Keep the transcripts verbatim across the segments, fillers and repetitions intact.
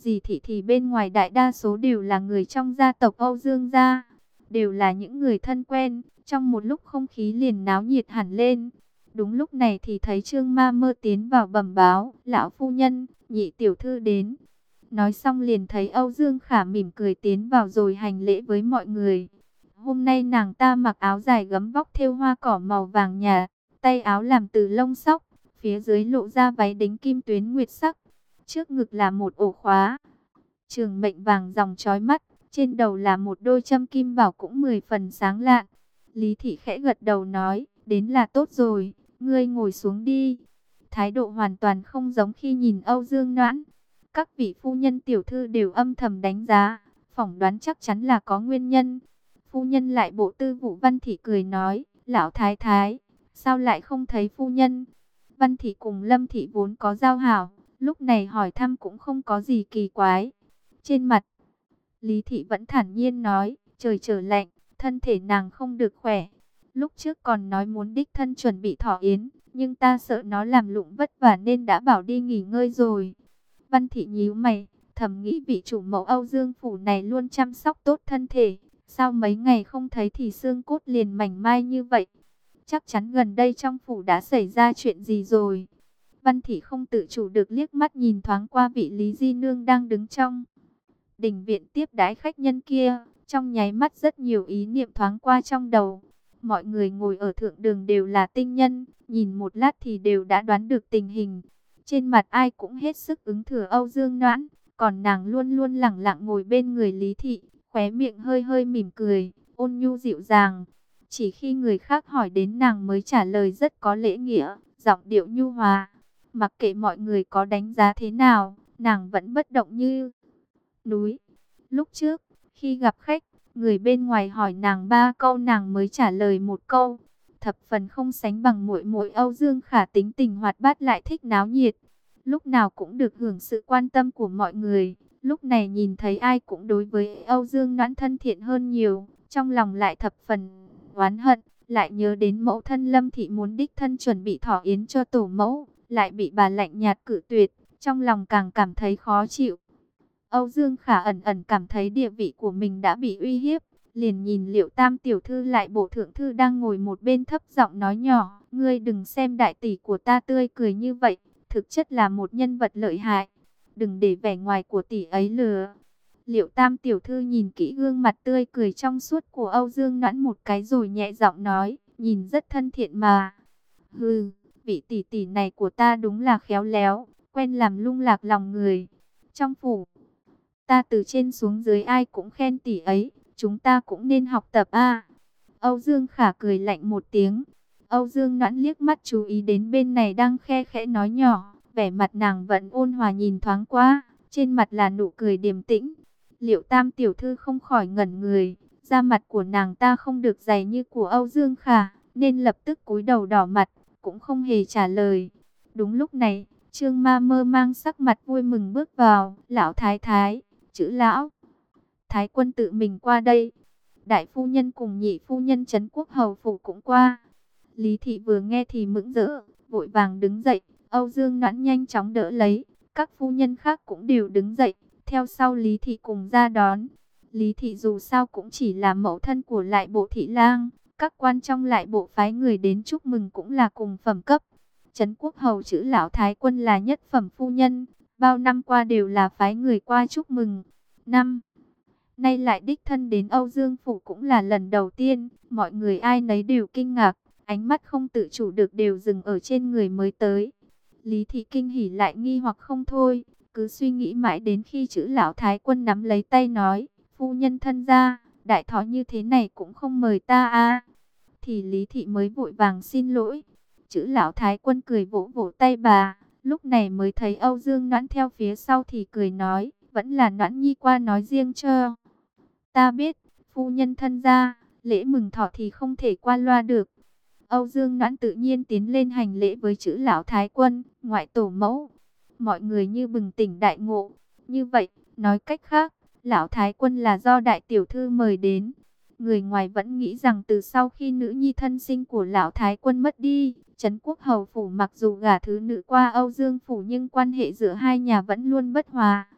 Dì thị thì bên ngoài đại đa số đều là người trong gia tộc Âu Dương gia, đều là những người thân quen, trong một lúc không khí liền náo nhiệt hẳn lên. Đúng lúc này thì thấy Trương Ma Mơ tiến vào bẩm báo, lão phu nhân, nhị tiểu thư đến. Nói xong liền thấy Âu Dương Khả mỉm cười tiến vào rồi hành lễ với mọi người. Hôm nay nàng ta mặc áo dài gấm vóc thêu hoa cỏ màu vàng nhạt, tay áo làm từ lông sóc, phía dưới lộ ra váy đính kim tuyến nguyệt sắc. Trước ngực là một ổ khóa trường mệnh vàng ròng chói mắt, trên đầu là một đôi châm kim bảo cũng mười phần sáng lạn. Lý thị khẽ gật đầu nói, đến là tốt rồi, ngươi ngồi xuống đi. Thái độ hoàn toàn không giống khi nhìn Âu Dương Noãn. Các vị phu nhân tiểu thư đều âm thầm đánh giá, phỏng đoán chắc chắn là có nguyên nhân. Phu nhân lại bộ tư vụ Văn Thị cười nói, lão thái thái, sao lại không thấy phu nhân? Văn Thị cùng Lâm Thị vốn có giao hảo, lúc này hỏi thăm cũng không có gì kỳ quái. Trên mặt, Lý Thị vẫn thản nhiên nói, trời trở lạnh, thân thể nàng không được khỏe. Lúc trước còn nói muốn đích thân chuẩn bị thọ yến, nhưng ta sợ nó làm lụng vất vả nên đã bảo đi nghỉ ngơi rồi. Văn Thị nhíu mày, thầm nghĩ vị chủ mẫu Âu Dương phủ này luôn chăm sóc tốt thân thể. Sao mấy ngày không thấy thì xương cốt liền mảnh mai như vậy? Chắc chắn gần đây trong phủ đã xảy ra chuyện gì rồi. Văn Thị không tự chủ được liếc mắt nhìn thoáng qua vị Lý Di Nương đang đứng trong đình viện tiếp đãi khách nhân kia. Trong nháy mắt rất nhiều ý niệm thoáng qua trong đầu. Mọi người ngồi ở thượng đường đều là tinh nhân, nhìn một lát thì đều đã đoán được tình hình. Trên mặt ai cũng hết sức ứng thừa Âu Dương Noãn, còn nàng luôn luôn lẳng lặng ngồi bên người Lý Thị, khóe miệng hơi hơi mỉm cười, ôn nhu dịu dàng. Chỉ khi người khác hỏi đến nàng mới trả lời rất có lễ nghĩa, giọng điệu nhu hòa. Mặc kệ mọi người có đánh giá thế nào, nàng vẫn bất động như núi. Lúc trước, khi gặp khách, người bên ngoài hỏi nàng ba câu nàng mới trả lời một câu. Thập phần không sánh bằng muội muội Âu Dương Khả tính tình hoạt bát lại thích náo nhiệt. Lúc nào cũng được hưởng sự quan tâm của mọi người. Lúc này nhìn thấy ai cũng đối với Âu Dương Noãn thân thiện hơn nhiều. Trong lòng lại thập phần oán hận. Lại nhớ đến mẫu thân Lâm Thị muốn đích thân chuẩn bị thọ yến cho tổ mẫu. Lại bị bà lạnh nhạt cự tuyệt. Trong lòng càng cảm thấy khó chịu. Âu Dương Khả ẩn ẩn cảm thấy địa vị của mình đã bị uy hiếp. Liền nhìn Liệu Tam tiểu thư lại bộ thượng thư đang ngồi một bên thấp giọng nói nhỏ. Ngươi đừng xem đại tỷ của ta tươi cười như vậy. Thực chất là một nhân vật lợi hại. Đừng để vẻ ngoài của tỷ ấy lừa. Liệu Tam tiểu thư nhìn kỹ gương mặt tươi cười trong suốt của Âu Dương Noãn một cái rồi nhẹ giọng nói. Nhìn rất thân thiện mà. Hừ, vị tỷ tỷ này của ta đúng là khéo léo. Quen làm lung lạc lòng người. Trong phủ, ta từ trên xuống dưới ai cũng khen tỷ ấy. Chúng ta cũng nên học tập a. Âu Dương Khả cười lạnh một tiếng. Âu Dương Noãn liếc mắt chú ý đến bên này đang khe khẽ nói nhỏ. Vẻ mặt nàng vẫn ôn hòa nhìn thoáng qua. Trên mặt là nụ cười điềm tĩnh. Liệu Tam tiểu thư không khỏi ngẩn người. Da mặt của nàng ta không được dày như của Âu Dương Khả. Nên lập tức cúi đầu đỏ mặt. Cũng không hề trả lời. Đúng lúc này, Trương Ma Mơ mang sắc mặt vui mừng bước vào. Lão thái thái, chữ lão thái quân tự mình qua đây. Đại phu nhân cùng nhị phu nhân Trấn Quốc hầu phủ cũng qua. Lý Thị vừa nghe thì mững rỡ, vội vàng đứng dậy. Âu Dương Noãn nhanh chóng đỡ lấy. Các phu nhân khác cũng đều đứng dậy, theo sau Lý Thị cùng ra đón. Lý Thị dù sao cũng chỉ là mẫu thân của lại bộ thị lang. Các quan trong lại bộ phái người đến chúc mừng cũng là cùng phẩm cấp. Trấn Quốc hầu chữ lão thái quân là nhất phẩm phu nhân. Bao năm qua đều là phái người qua chúc mừng. Năm nay lại đích thân đến Âu Dương phủ cũng là lần đầu tiên. Mọi người ai nấy đều kinh ngạc. Ánh mắt không tự chủ được đều dừng ở trên người mới tới. Lý Thị kinh hỉ lại nghi hoặc không thôi. Cứ suy nghĩ mãi đến khi chữ lão thái quân nắm lấy tay nói. Phu nhân thân gia, đại thọ như thế này cũng không mời ta à. Thì Lý Thị mới vội vàng xin lỗi. Chữ lão thái quân cười vỗ vỗ tay bà. Lúc này mới thấy Âu Dương Noãn theo phía sau thì cười nói. Vẫn là Noãn nhi qua nói riêng cho ta biết, phu nhân thân gia, lễ mừng thọ thì không thể qua loa được. Âu Dương Noãn tự nhiên tiến lên hành lễ với chữ lão thái quân, ngoại tổ mẫu. Mọi người như bừng tỉnh đại ngộ. Như vậy, nói cách khác, lão thái quân là do đại tiểu thư mời đến. Người ngoài vẫn nghĩ rằng từ sau khi nữ nhi thân sinh của lão thái quân mất đi, Trấn Quốc hầu phủ mặc dù gả thứ nữ qua Âu Dương phủ nhưng quan hệ giữa hai nhà vẫn luôn bất hòa.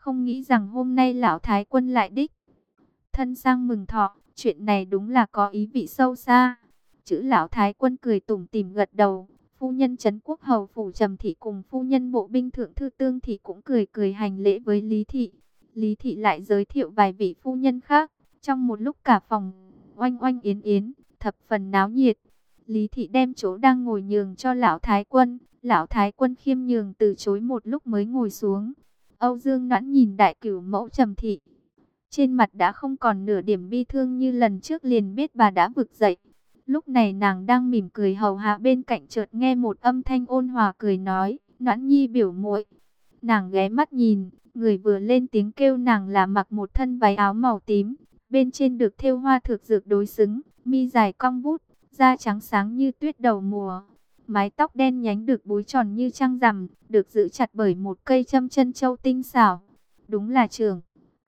Không nghĩ rằng hôm nay lão thái quân lại đích thân sang mừng thọ, chuyện này đúng là có ý vị sâu xa. Chữ lão thái quân cười tủm tỉm gật đầu, phu nhân trấn quốc hầu phủ Trầm thị cùng phu nhân bộ binh thượng thư Tương thị cũng cười cười hành lễ với Lý thị. Lý thị lại giới thiệu vài vị phu nhân khác, trong một lúc cả phòng oanh oanh yến yến, thập phần náo nhiệt. Lý thị đem chỗ đang ngồi nhường cho lão thái quân, lão thái quân khiêm nhường từ chối một lúc mới ngồi xuống. Âu Dương Noãn nhìn đại cửu mẫu Trầm thị, trên mặt đã không còn nửa điểm bi thương như lần trước, liền biết bà đã vực dậy. Lúc này nàng đang mỉm cười hầu hạ bên cạnh, chợt nghe một âm thanh ôn hòa cười nói, Noãn nhi biểu muội. Nàng ghé mắt nhìn, người vừa lên tiếng kêu nàng là mặc một thân váy áo màu tím, bên trên được thêu hoa thược dược đối xứng, mi dài cong vút, da trắng sáng như tuyết đầu mùa. Mái tóc đen nhánh được búi tròn như trăng rằm, được giữ chặt bởi một cây châm chân châu tinh xảo. Đúng là trưởng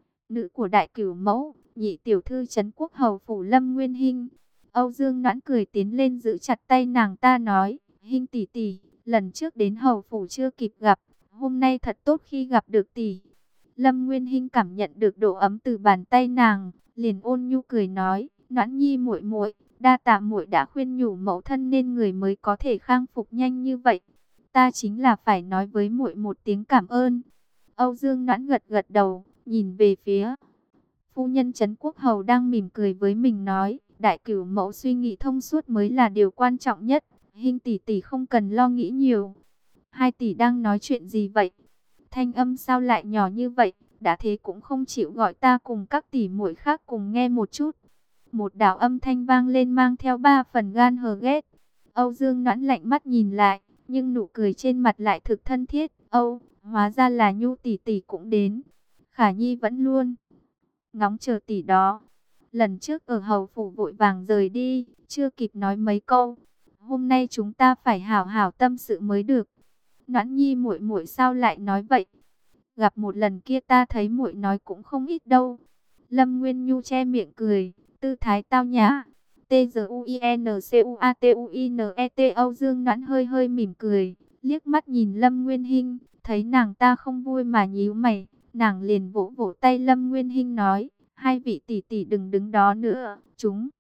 nữ của đại cửu mẫu, nhị tiểu thư trấn quốc hầu phủ Lâm Nguyên Hinh. Âu Dương Noãn cười tiến lên giữ chặt tay nàng ta nói, Hinh tỷ tỷ, lần trước đến hầu phủ chưa kịp gặp, hôm nay thật tốt khi gặp được tỷ. Lâm Nguyên Hinh cảm nhận được độ ấm từ bàn tay nàng, liền ôn nhu cười nói, Noãn nhi muội muội, đa tạ muội đã khuyên nhủ mẫu thân nên người mới có thể khang phục nhanh như vậy. Ta chính là phải nói với muội một tiếng cảm ơn. Âu Dương Noãn gật gật đầu, nhìn về phía phu nhân trấn quốc hầu đang mỉm cười với mình nói, đại cửu mẫu suy nghĩ thông suốt mới là điều quan trọng nhất. Hinh tỷ tỷ không cần lo nghĩ nhiều. Hai tỷ đang nói chuyện gì vậy? Thanh âm sao lại nhỏ như vậy? Đã thế cũng không chịu gọi ta cùng các tỷ muội khác cùng nghe một chút. Một đạo âm thanh vang lên mang theo ba phần gan hờ ghét. Âu Dương Noãn lạnh mắt nhìn lại, nhưng nụ cười trên mặt lại thực thân thiết. Âu, hóa ra là Nhu tỷ tỷ cũng đến. Khả Nhi vẫn luôn ngóng chờ tỷ đó. Lần trước ở hầu phủ vội vàng rời đi, chưa kịp nói mấy câu. Hôm nay chúng ta phải hảo hảo tâm sự mới được. Noãn Nhi muội muội sao lại nói vậy? Gặp một lần kia ta thấy muội nói cũng không ít đâu. Lâm Nguyên Nhu che miệng cười, tư thái tao nhã. T Z U I N C U A T U I N E T. Âu Dương Noãn hơi hơi mỉm cười, liếc mắt nhìn Lâm Nguyên Hinh, thấy nàng ta không vui mà nhíu mày, nàng liền vỗ vỗ tay Lâm Nguyên Hinh nói, hai vị tỷ tỷ đừng đứng đó nữa, chúng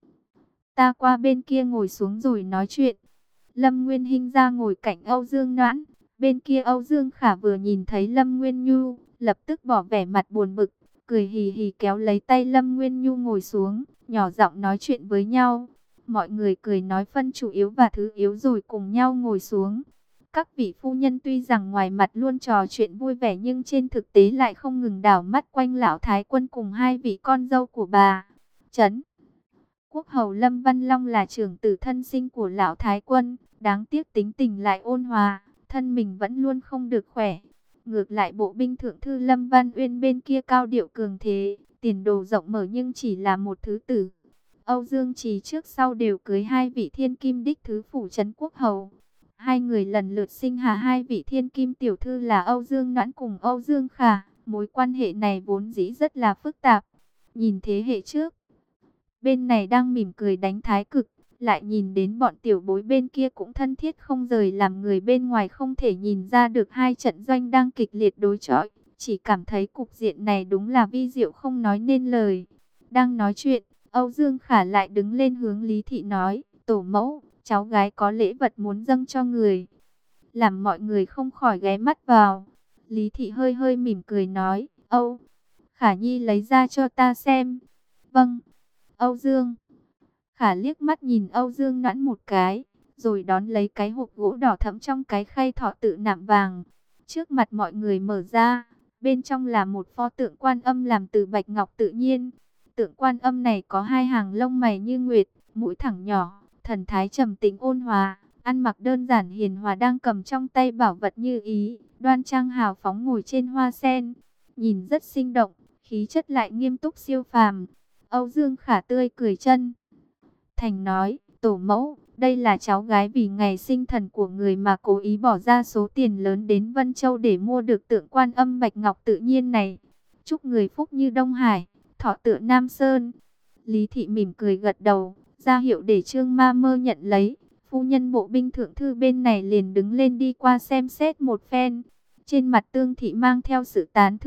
ta qua bên kia ngồi xuống rồi nói chuyện. Lâm Nguyên Hinh ra ngồi cạnh Âu Dương Noãn, bên kia Âu Dương Khả vừa nhìn thấy Lâm Nguyên Nhu, lập tức bỏ vẻ mặt buồn bực, cười hì hì kéo lấy tay Lâm Nguyên Nhu ngồi xuống, nhỏ giọng nói chuyện với nhau. Mọi người cười nói phân chủ yếu và thứ yếu rồi cùng nhau ngồi xuống. Các vị phu nhân tuy rằng ngoài mặt luôn trò chuyện vui vẻ nhưng trên thực tế lại không ngừng đảo mắt quanh lão thái quân cùng hai vị con dâu của bà. Trấn quốc hầu Lâm Văn Long là trưởng tử thân sinh của lão thái quân, đáng tiếc tính tình lại ôn hòa, thân mình vẫn luôn không được khỏe. Ngược lại bộ binh thượng thư Lâm Văn Uyên bên kia cao điệu cường thế, tiền đồ rộng mở nhưng chỉ là một thứ tử. Âu Dương Trì trước sau đều cưới hai vị thiên kim đích thứ phủ trấn quốc hầu. Hai người lần lượt sinh hạ hai vị thiên kim tiểu thư là Âu Dương Noãn cùng Âu Dương Khả. Mối quan hệ này vốn dĩ rất là phức tạp. Nhìn thế hệ trước, bên này đang mỉm cười đánh thái cực, lại nhìn đến bọn tiểu bối bên kia cũng thân thiết không rời, làm người bên ngoài không thể nhìn ra được hai trận doanh đang kịch liệt đối chọi. Chỉ cảm thấy cục diện này đúng là vi diệu không nói nên lời. Đang nói chuyện, Âu Dương Khả lại đứng lên hướng Lý Thị nói, tổ mẫu, cháu gái có lễ vật muốn dâng cho người. Làm mọi người không khỏi ghé mắt vào. Lý Thị hơi hơi mỉm cười nói, Âu Khả Nhi lấy ra cho ta xem. Vâng. Âu Dương Khả liếc mắt nhìn Âu Dương Noãn một cái, rồi đón lấy cái hộp gỗ đỏ thẫm trong cái khay thọ tự nạm vàng. Trước mặt mọi người mở ra, bên trong là một pho tượng Quan Âm làm từ bạch ngọc tự nhiên. Tượng Quan Âm này có hai hàng lông mày như nguyệt, mũi thẳng nhỏ, thần thái trầm tĩnh ôn hòa, ăn mặc đơn giản hiền hòa, đang cầm trong tay bảo vật như ý, đoan trang hào phóng ngồi trên hoa sen, nhìn rất sinh động, khí chất lại nghiêm túc siêu phàm. Âu Dương Khả tươi cười chân thành nói, tổ mẫu, đây là cháu gái vì ngày sinh thần của người mà cố ý bỏ ra số tiền lớn đến Vân Châu để mua được tượng Quan Âm bạch ngọc tự nhiên này. Chúc người phúc như Đông Hải, thọ tựa Nam Sơn. Lý Thị mỉm cười gật đầu, ra hiệu để Trương Ma Mơ nhận lấy. Phu nhân bộ binh thượng thư bên này liền đứng lên đi qua xem xét một phen. Trên mặt Tương Thị mang theo sự tán thưởng,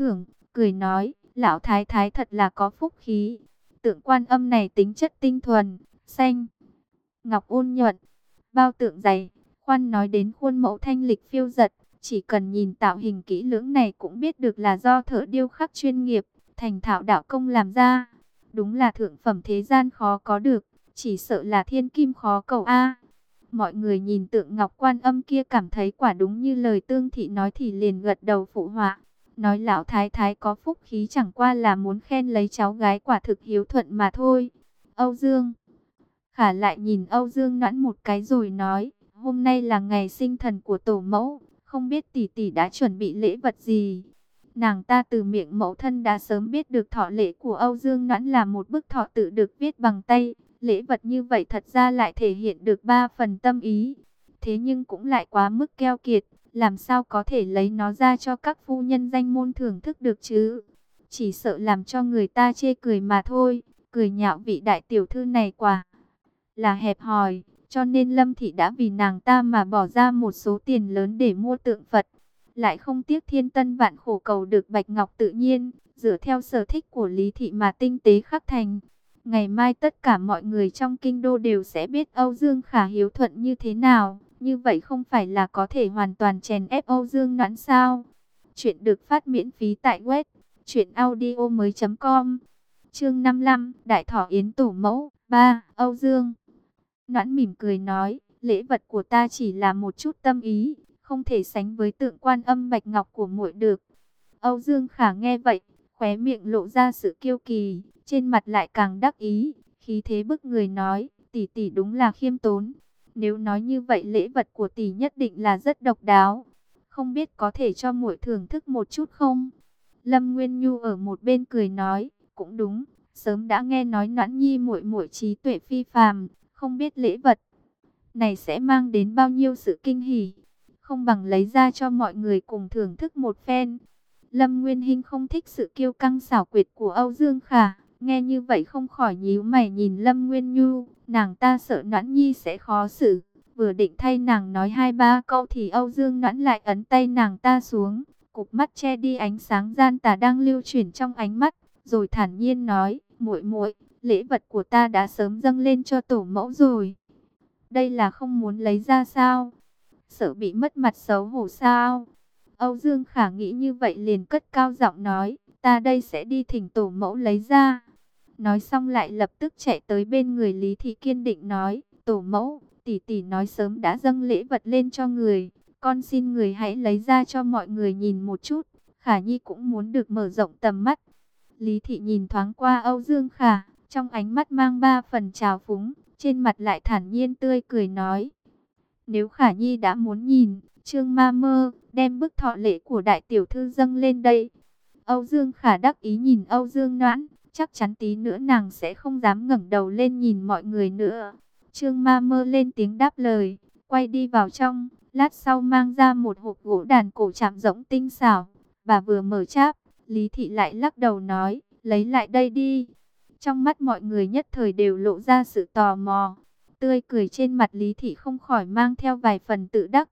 cười nói, lão thái thái thật là có phúc khí. Tượng Quan Âm này tính chất tinh thuần, xanh, ngọc ôn nhuận, bao tượng dày. Khoan nói đến khuôn mẫu thanh lịch phiêu dật, chỉ cần nhìn tạo hình kỹ lưỡng này cũng biết được là do thợ điêu khắc chuyên nghiệp, thành thạo đạo công làm ra. Đúng là thượng phẩm thế gian khó có được, chỉ sợ là thiên kim khó cầu a. Mọi người nhìn tượng ngọc Quan Âm kia cảm thấy quả đúng như lời Tương Thị nói thì liền gật đầu phụ họa. Nói lão thái thái có phúc khí chẳng qua là muốn khen lấy cháu gái quả thực hiếu thuận mà thôi. Âu Dương Khả lại nhìn Âu Dương Noãn một cái rồi nói, hôm nay là ngày sinh thần của tổ mẫu, không biết tỷ tỷ đã chuẩn bị lễ vật gì. Nàng ta từ miệng mẫu thân đã sớm biết được thọ lễ của Âu Dương Noãn là một bức thọ tự được viết bằng tay. Lễ vật như vậy thật ra lại thể hiện được ba phần tâm ý. Thế nhưng cũng lại quá mức keo kiệt, làm sao có thể lấy nó ra cho các phu nhân danh môn thưởng thức được chứ. Chỉ sợ làm cho người ta chê cười mà thôi, cười nhạo vị đại tiểu thư này quả là hẹp hòi. Cho nên Lâm Thị đã vì nàng ta mà bỏ ra một số tiền lớn để mua tượng Phật. Lại không tiếc thiên tân vạn khổ cầu được bạch ngọc tự nhiên, dựa theo sở thích của Lý Thị mà tinh tế khắc thành. Ngày mai tất cả mọi người trong kinh đô đều sẽ biết Âu Dương Khả hiếu thuận như thế nào. Như vậy không phải là có thể hoàn toàn chèn ép Âu Dương Noãn sao? Chuyện được phát miễn phí tại web truyện audio mới chấm com. Chương năm mươi lăm, Đại Thọ Yến Tổ Mẫu. Ba. Âu Dương Noãn mỉm cười nói, lễ vật của ta chỉ là một chút tâm ý, không thể sánh với tượng Quan Âm bạch ngọc của muội được. Âu Dương Khả nghe vậy, khóe miệng lộ ra sự kiêu kỳ, trên mặt lại càng đắc ý, khí thế bức người nói, tỷ tỷ đúng là khiêm tốn. Nếu nói như vậy lễ vật của tỷ nhất định là rất độc đáo, không biết có thể cho muội thưởng thức một chút không? Lâm Nguyên Nhu ở một bên cười nói, cũng đúng, sớm đã nghe nói Noãn Nhi muội muội trí tuệ phi phàm, không biết lễ vật này sẽ mang đến bao nhiêu sự kinh hỉ, không bằng lấy ra cho mọi người cùng thưởng thức một phen. Lâm Nguyên Hinh không thích sự kiêu căng xảo quyệt của Âu Dương Khả, nghe như vậy không khỏi nhíu mày nhìn Lâm Nguyên Nhu, nàng ta sợ Noãn Nhi sẽ khó xử, vừa định thay nàng nói hai ba câu thì Âu Dương Noãn lại ấn tay nàng ta xuống, cụp mắt che đi ánh sáng gian tà đang lưu chuyển trong ánh mắt, rồi thản nhiên nói, muội muội, lễ vật của ta đã sớm dâng lên cho tổ mẫu rồi. Đây là không muốn lấy ra sao? Sợ bị mất mặt xấu hổ sao? Âu Dương Khả nghĩ như vậy liền cất cao giọng nói, ta đây sẽ đi thỉnh tổ mẫu lấy ra. Nói xong lại lập tức chạy tới bên người Lý Thị kiên định nói, tổ mẫu, tỷ tỷ nói sớm đã dâng lễ vật lên cho người, con xin người hãy lấy ra cho mọi người nhìn một chút, Khả Nhi cũng muốn được mở rộng tầm mắt. Lý Thị nhìn thoáng qua Âu Dương Khả, trong ánh mắt mang ba phần trào phúng, trên mặt lại thản nhiên tươi cười nói, nếu Khả Nhi đã muốn nhìn, Trương Ma Mơ, đem bức thọ lễ của đại tiểu thư dâng lên đây. Âu Dương Khả đắc ý nhìn Âu Dương Noãn, chắc chắn tí nữa nàng sẽ không dám ngẩng đầu lên nhìn mọi người nữa. Trương Ma Mơ lên tiếng đáp lời, quay đi vào trong, lát sau mang ra một hộp gỗ đàn cổ chạm rỗng tinh xảo. Bà vừa mở cháp, Lý Thị lại lắc đầu nói, lấy lại đây đi. Trong mắt mọi người nhất thời đều lộ ra sự tò mò. Tươi cười trên mặt Lý Thị không khỏi mang theo vài phần tự đắc.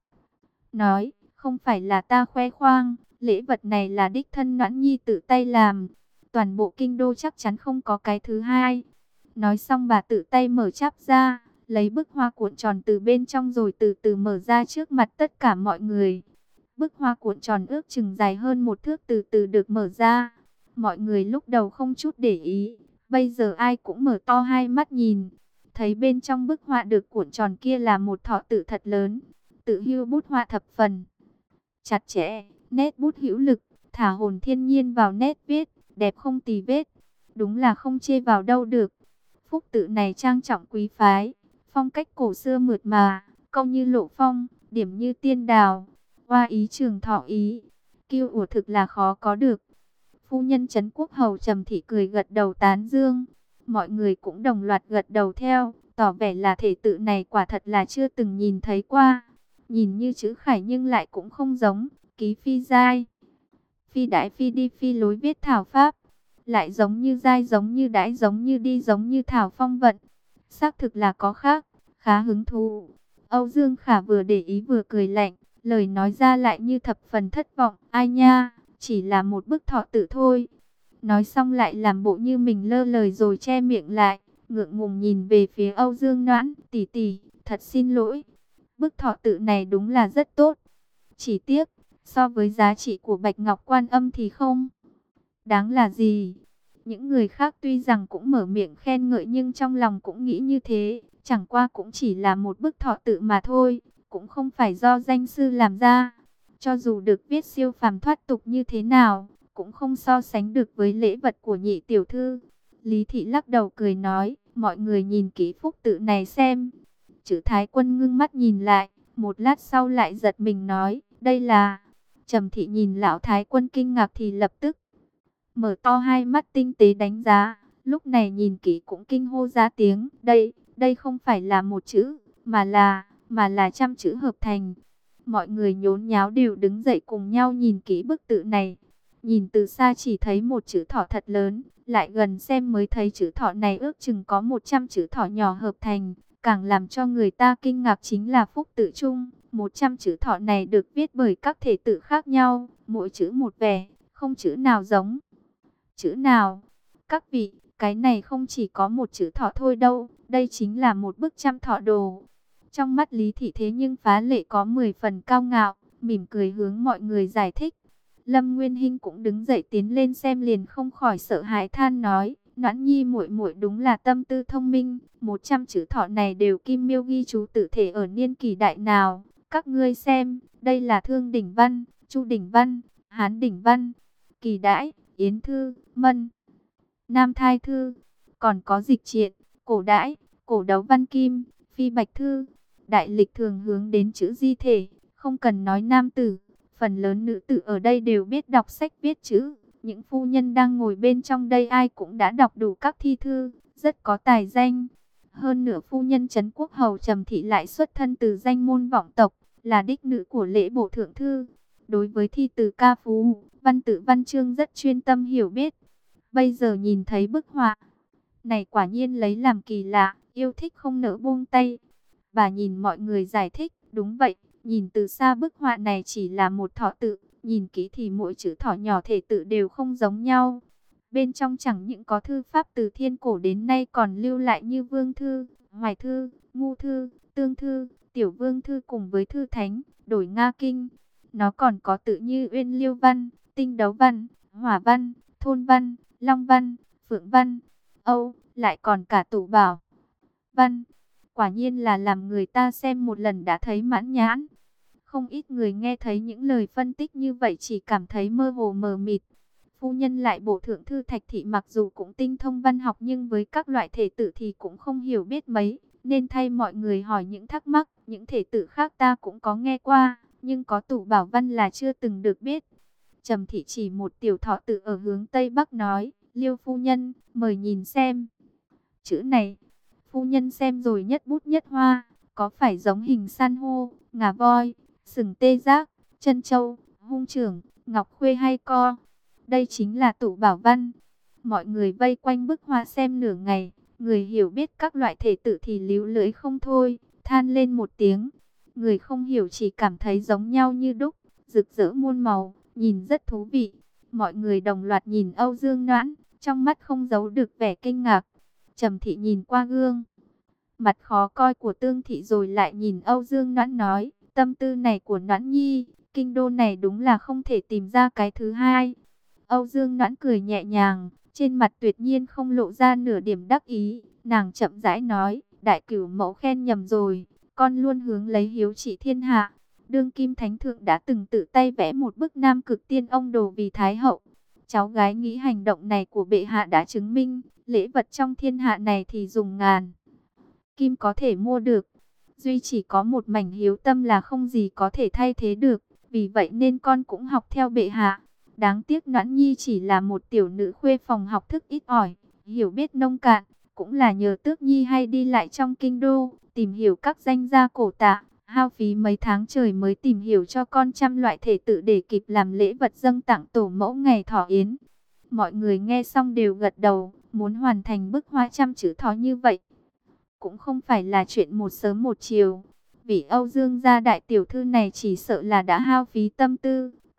Nói, không phải là ta khoe khoang, lễ vật này là đích thân Noãn Nhi tự tay làm. Toàn bộ kinh đô chắc chắn không có cái thứ hai. Nói xong bà tự tay mở cháp ra, lấy bức hoa cuộn tròn từ bên trong rồi từ từ mở ra trước mặt tất cả mọi người. Bức hoa cuộn tròn ước chừng dài hơn một thước từ từ được mở ra. Mọi người lúc đầu không chút để ý, bây giờ ai cũng mở to hai mắt nhìn. Thấy bên trong bức họa được cuộn tròn kia là một thọ tự thật lớn. Tự hưu bút họa thập phần chặt chẽ, nét bút hữu lực, thả hồn thiên nhiên vào nét viết, đẹp không tì vết. Đúng là không chê vào đâu được. Phúc tự này trang trọng quý phái, phong cách cổ xưa mượt mà, câu như lộ phong, điểm như tiên đào, hoa ý trường thọ ý, kiêu ủa thực là khó có được. Phu nhân Trấn Quốc Hầu Trầm Thị cười gật đầu tán dương, mọi người cũng đồng loạt gật đầu theo, tỏ vẻ là thể tự này quả thật là chưa từng nhìn thấy qua. Nhìn như chữ khải nhưng lại cũng không giống, ký phi giai, phi đãi phi đi phi lối viết thảo pháp, lại giống như giai giống như đãi giống như đi giống như thảo phong vận. Xác thực là có khác, khá hứng thú. Âu Dương Khả vừa để ý vừa cười lạnh, lời nói ra lại như thập phần thất vọng. Ai nha, chỉ là một bức thọ tự thôi. Nói xong lại làm bộ như mình lơ lời rồi che miệng lại, ngượng ngùng nhìn về phía Âu Dương Noãn, tỷ tỷ, thật xin lỗi. Bức thọ tự này đúng là rất tốt. Chỉ tiếc, so với giá trị của Bạch Ngọc Quan Âm thì không đáng là gì. Những người khác tuy rằng cũng mở miệng khen ngợi nhưng trong lòng cũng nghĩ như thế. Chẳng qua cũng chỉ là một bức thọ tự mà thôi, cũng không phải do danh sư làm ra. Cho dù được viết siêu phàm thoát tục như thế nào, cũng không so sánh được với lễ vật của nhị tiểu thư. Lý Thị lắc đầu cười nói, mọi người nhìn kỹ phúc tự này xem. Chữ Thái Quân ngưng mắt nhìn lại, một lát sau lại giật mình nói, đây là... Trầm Thị nhìn lão Thái Quân kinh ngạc thì lập tức mở to hai mắt tinh tế đánh giá, lúc này nhìn kỹ cũng kinh hô ra tiếng, đây, đây không phải là một chữ, mà là, mà là trăm chữ hợp thành. Mọi người nhốn nháo đều đứng dậy cùng nhau nhìn kỹ bức tự này. Nhìn từ xa chỉ thấy một chữ thọ thật lớn, lại gần xem mới thấy chữ thọ này ước chừng có một trăm chữ thọ nhỏ hợp thành. Càng làm cho người ta kinh ngạc chính là phúc tự chung, một trăm chữ thọ này được viết bởi các thể tự khác nhau, mỗi chữ một vẻ, không chữ nào giống chữ nào. Các vị, cái này không chỉ có một chữ thọ thôi đâu, đây chính là một bức trăm thọ đồ. Trong mắt Lý Thị thế nhưng phá lệ có mười phần cao ngạo, mỉm cười hướng mọi người giải thích. Lâm Nguyên Hinh cũng đứng dậy tiến lên xem liền không khỏi sợ hãi than nói, Noãn Nhi muội muội đúng là tâm tư thông minh, một trăm chữ thọ này đều kim miêu ghi chú tự thể ở niên kỳ đại nào. Các ngươi xem, đây là Thương Đỉnh Văn, Chu Đỉnh Văn, Hán Đỉnh Văn, Kỳ Đãi, Yến Thư, Mân, Nam Thai Thư, còn có Dịch Triện, Cổ Đãi, Cổ Đấu Văn Kim, Phi Bạch Thư. Đại lịch thường hướng đến chữ di thể, không cần nói nam tử, phần lớn nữ tử ở đây đều biết đọc sách viết chữ. Những phu nhân đang ngồi bên trong đây ai cũng đã đọc đủ các thi thư, rất có tài danh. Hơn nửa phu nhân Trấn Quốc Hầu Trầm Thị lại xuất thân từ danh môn vọng tộc, là đích nữ của lễ bộ thượng thư. Đối với thi từ ca phú, văn tự văn chương rất chuyên tâm hiểu biết. Bây giờ nhìn thấy bức họa này quả nhiên lấy làm kỳ lạ, yêu thích không nỡ buông tay. Bà nhìn mọi người giải thích, đúng vậy, nhìn từ xa bức họa này chỉ là một thọ tự, nhìn kỹ thì mỗi chữ thọ nhỏ thể tự đều không giống nhau. Bên trong chẳng những có thư pháp từ thiên cổ đến nay còn lưu lại như Vương Thư, Hoài Thư, Ngu Thư, Tương Thư, Tiểu Vương Thư cùng với Thư Thánh, Đổi Nga Kinh. Nó còn có tự như Uyên Liêu Văn, Tinh Đấu Văn, Hỏa Văn, Thôn Văn, Long Văn, Phượng Văn, Âu, lại còn cả Tụ Bảo Văn. Quả nhiên là làm người ta xem một lần đã thấy mãn nhãn. Không ít người nghe thấy những lời phân tích như vậy chỉ cảm thấy mơ hồ mờ mịt. Phu nhân lại bộ thượng thư Thạch Thị mặc dù cũng tinh thông văn học nhưng với các loại thể tự thì cũng không hiểu biết mấy. Nên thay mọi người hỏi những thắc mắc, những thể tự khác ta cũng có nghe qua, nhưng có Tụ Bảo Văn là chưa từng được biết. Trầm Thị chỉ một tiểu thọ tự ở hướng Tây Bắc nói, Liêu phu nhân, mời nhìn xem. Chữ này, phu nhân xem rồi nhất bút nhất hoa, có phải giống hình san hô, ngà voi, sừng tê giác, chân châu, hung trưởng, ngọc khuê hay co? Đây chính là Tụ Bảo Văn. Mọi người vây quanh bức hoa xem nửa ngày, người hiểu biết các loại thể tự thì líu lưỡi không thôi, than lên một tiếng. Người không hiểu chỉ cảm thấy giống nhau như đúc, rực rỡ muôn màu, nhìn rất thú vị. Mọi người đồng loạt nhìn Âu Dương Noãn, trong mắt không giấu được vẻ kinh ngạc. Trầm Thị nhìn qua gương mặt khó coi của Tương Thị rồi lại nhìn Âu Dương Noãn nói, tâm tư này của Noãn Nhi, kinh đô này đúng là không thể tìm ra cái thứ hai. Âu Dương Noãn cười nhẹ nhàng, trên mặt tuyệt nhiên không lộ ra nửa điểm đắc ý, nàng chậm rãi nói, đại cửu mẫu khen nhầm rồi, con luôn hướng lấy hiếu trị thiên hạ. Đương kim thánh thượng đã từng tự tay vẽ một bức Nam Cực Tiên Ông Đồ vì Thái hậu. Cháu gái nghĩ hành động này của bệ hạ đã chứng minh, lễ vật trong thiên hạ này thì dùng ngàn kim có thể mua được. Duy chỉ có một mảnh hiếu tâm là không gì có thể thay thế được, vì vậy nên con cũng học theo bệ hạ. Đáng tiếc Noãn Nhi chỉ là một tiểu nữ khuê phòng học thức ít ỏi, hiểu biết nông cạn, cũng là nhờ Tước Nhi hay đi lại trong kinh đô, tìm hiểu các danh gia cổ tạ, hao phí mấy tháng trời mới tìm hiểu cho con trăm loại thể tự để kịp làm lễ vật dâng tặng tổ mẫu ngày thọ yến. Mọi người nghe xong đều gật đầu, muốn hoàn thành bức hoa trăm chữ thọ như vậy cũng không phải là chuyện một sớm một chiều. Vì Âu Dương gia đại tiểu thư này chỉ sợ là đã hao phí tâm tư,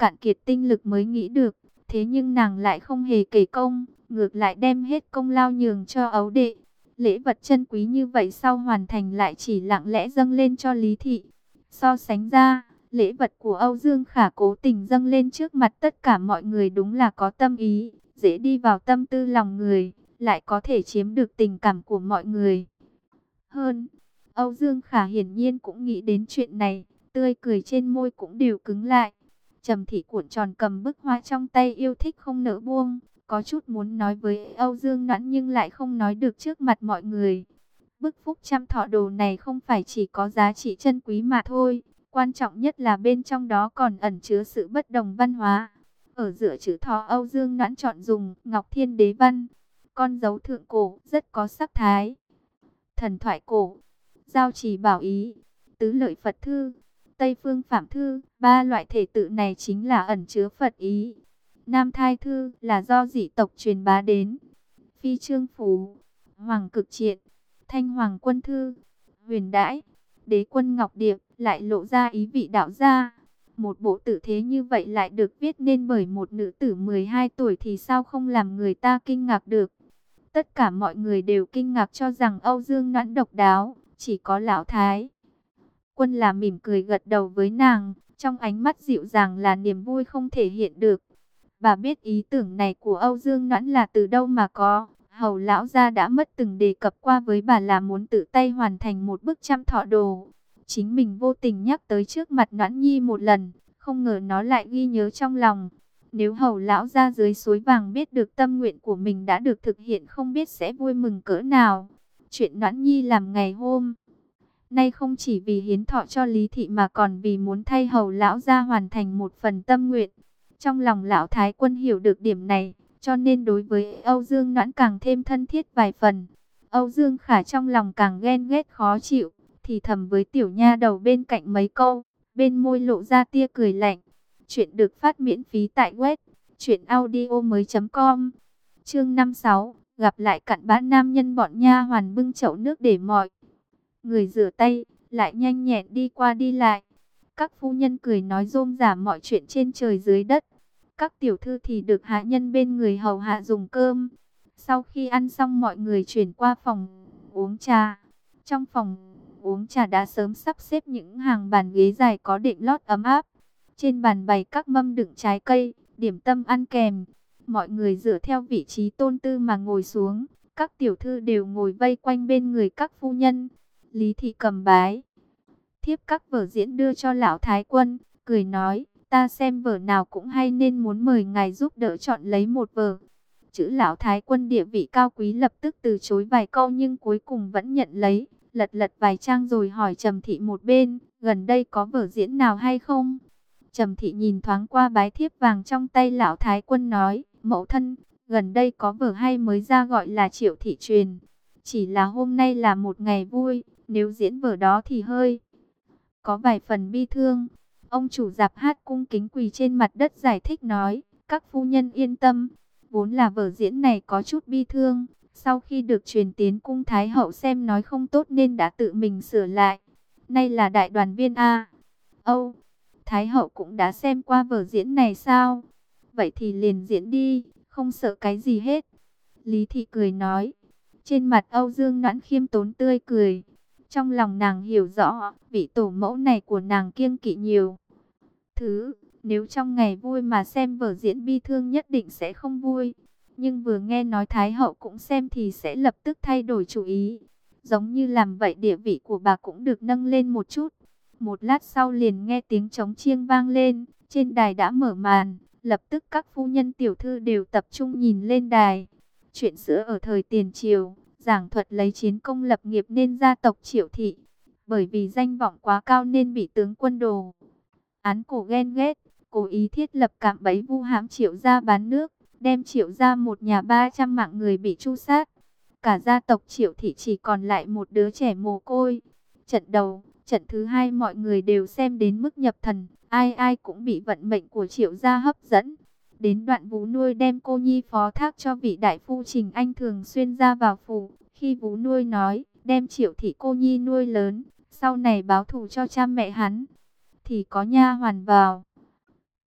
cạn kiệt tinh lực mới nghĩ được. Thế nhưng nàng lại không hề kể công, ngược lại đem hết công lao nhường cho ấu đệ. Lễ vật chân quý như vậy sau hoàn thành lại chỉ lặng lẽ dâng lên cho Lý Thị. So sánh ra, lễ vật của Âu Dương Khả cố tình dâng lên trước mặt tất cả mọi người đúng là có tâm ý, dễ đi vào tâm tư lòng người, lại có thể chiếm được tình cảm của mọi người. Hơn, Âu Dương Khả hiển nhiên cũng nghĩ đến chuyện này, tươi cười trên môi cũng đều cứng lại. Trầm Thị cuộn tròn cầm bức hoa trong tay yêu thích không nỡ buông, có chút muốn nói với Âu Dương Noãn nhưng lại không nói được trước mặt mọi người. Bức phúc trăm thọ đồ này không phải chỉ có giá trị chân quý mà thôi, quan trọng nhất là bên trong đó còn ẩn chứa sự bất đồng văn hóa. Ở giữa chữ thọ Âu Dương Noãn chọn dùng Ngọc Thiên Đế văn, con dấu thượng cổ rất có sắc thái. Thần thoại cổ, giao trì bảo ý, tứ lợi Phật thư, Tây phương Phạm thư, ba loại thể tự này chính là ẩn chứa Phật ý. Nam thai thư là do dị tộc truyền bá đến. Phi trương phú, Hoàng cực triện, Thanh hoàng quân thư, huyền đãi, Đế quân ngọc điệp lại lộ ra ý vị đạo gia. Một bộ tử thế như vậy lại được viết nên bởi một nữ tử mười hai tuổi thì sao không làm người ta kinh ngạc được. Tất cả mọi người đều kinh ngạc cho rằng Âu Dương Noãn độc đáo, chỉ có lão thái quân là mỉm cười gật đầu với nàng, trong ánh mắt dịu dàng là niềm vui không thể hiện được. Bà biết ý tưởng này của Âu Dương Noãn là từ đâu mà có. Hầu lão gia đã mất từng đề cập qua với bà là muốn tự tay hoàn thành một bức trăm thọ đồ. Chính mình vô tình nhắc tới trước mặt Noãn Nhi một lần, không ngờ nó lại ghi nhớ trong lòng. Nếu hầu lão gia dưới suối vàng biết được tâm nguyện của mình đã được thực hiện không biết sẽ vui mừng cỡ nào. Chuyện Noãn Nhi làm ngày hôm nay không chỉ vì hiến thọ cho Lý Thị mà còn vì muốn thay hầu lão gia hoàn thành một phần tâm nguyện. Trong lòng lão thái quân hiểu được điểm này, cho nên đối với Âu Dương Noãn càng thêm thân thiết vài phần. Âu Dương Khả trong lòng càng ghen ghét khó chịu, thì thầm với tiểu nha đầu bên cạnh mấy câu, bên môi lộ ra tia cười lạnh. Chuyện được phát miễn phí tại web truyện audio mới chấm com. Chương năm mươi sáu, gặp lại cặn bã nam nhân. Bọn nha hoàn bưng chậu nước để mọi người rửa tay, lại nhanh nhẹn đi qua đi lại. Các phu nhân cười nói rôm rả mọi chuyện trên trời dưới đất. Các tiểu thư thì được hạ nhân bên người hầu hạ dùng cơm. Sau khi ăn xong mọi người chuyển qua phòng uống trà. Trong phòng uống trà đã sớm sắp xếp những hàng bàn ghế dài có đệm lót ấm áp. Trên bàn bày các mâm đựng trái cây, điểm tâm ăn kèm. Mọi người dựa theo vị trí tôn tư mà ngồi xuống. Các tiểu thư đều ngồi vây quanh bên người các phu nhân. Lý Thị cầm bái thiếp các vở diễn đưa cho lão thái quân, cười nói, ta xem vở nào cũng hay nên muốn mời ngài giúp đỡ chọn lấy một vở. Chữ lão thái quân địa vị cao quý lập tức từ chối vài câu nhưng cuối cùng vẫn nhận lấy, lật lật vài trang rồi hỏi Trầm Thị một bên, gần đây có vở diễn nào hay không? Trầm Thị nhìn thoáng qua bái thiếp vàng trong tay lão thái quân nói, mẫu thân, gần đây có vở hay mới ra gọi là Triệu Thị Truyền. Chỉ là hôm nay là một ngày vui, nếu diễn vở đó thì hơi có vài phần bi thương. Ông chủ dạp hát cung kính quỳ trên mặt đất giải thích nói, các phu nhân yên tâm, vốn là vở diễn này có chút bi thương, sau khi được truyền tiến cung Thái hậu xem nói không tốt nên đã tự mình sửa lại. Nay là đại đoàn viên A. Âu, Thái hậu cũng đã xem qua vở diễn này sao? Vậy thì liền diễn đi, không sợ cái gì hết. Lý Thị cười nói, trên mặt Âu Dương Noãn khiêm tốn tươi cười. Trong lòng nàng hiểu rõ, vị tổ mẫu này của nàng kiêng kỵ nhiều thứ, nếu trong ngày vui mà xem vở diễn bi thương nhất định sẽ không vui. Nhưng vừa nghe nói Thái hậu cũng xem thì sẽ lập tức thay đổi chủ ý. Giống như làm vậy địa vị của bà cũng được nâng lên một chút. Một lát sau liền nghe tiếng trống chiêng vang lên, trên đài đã mở màn, lập tức các phu nhân tiểu thư đều tập trung nhìn lên đài. Chuyện xưa ở thời tiền triều, giảng thuật lấy chiến công lập nghiệp nên gia tộc Triệu Thị, bởi vì danh vọng quá cao nên bị tướng quân đồ án cổ ghen ghét, cố ý thiết lập cạm bẫy vu hãm Triệu gia bán nước, đem Triệu gia một nhà ba trăm mạng người bị tru sát. Cả gia tộc Triệu Thị chỉ còn lại một đứa trẻ mồ côi. Trận đầu, trận thứ hai mọi người đều xem đến mức nhập thần, ai ai cũng bị vận mệnh của Triệu gia hấp dẫn. Đến đoạn Vú Nuôi đem cô nhi phó thác cho vị đại phu Trình Anh thường xuyên ra vào phủ. Khi Vú Nuôi nói, đem Triệu Thị cô nhi nuôi lớn, sau này báo thù cho cha mẹ hắn, thì có nha hoàn vào